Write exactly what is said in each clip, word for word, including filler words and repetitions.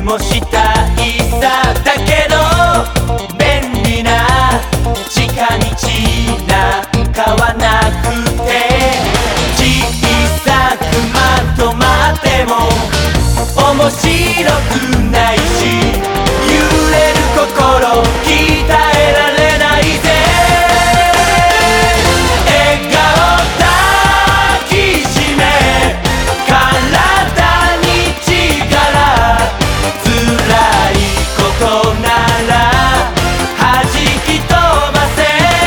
もしたいさ。だけど便利な近道なんかはなくて、小さくまとまっても面白くないし、揺れる心鍛えられないぜ。笑顔抱きしめ体に力、辛いことなら弾き飛ばせ。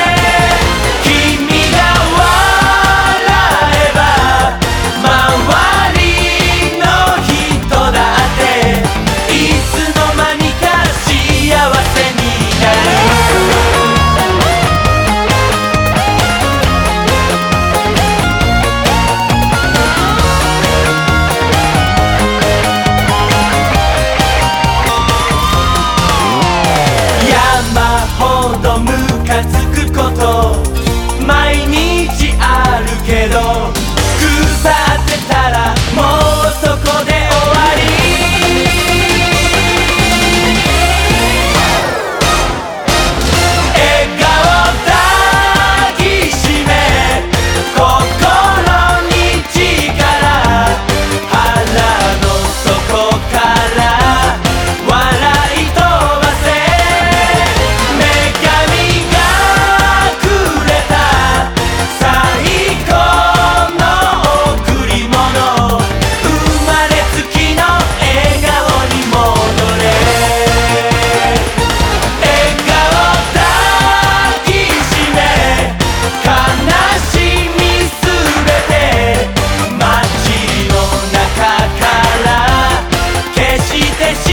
君が笑えば周りの人だっていつの間にか幸せになる。山ほどムカつくこと毎日あるけど、腐ってたらもうそこで終わり。笑顔抱きしめ心に力、腹の底から笑い飛ばせ。女神がくれた最高の贈り物、生まれつきの笑顔に戻れ。笑顔抱きしめ悲しみすべて街の中から消してし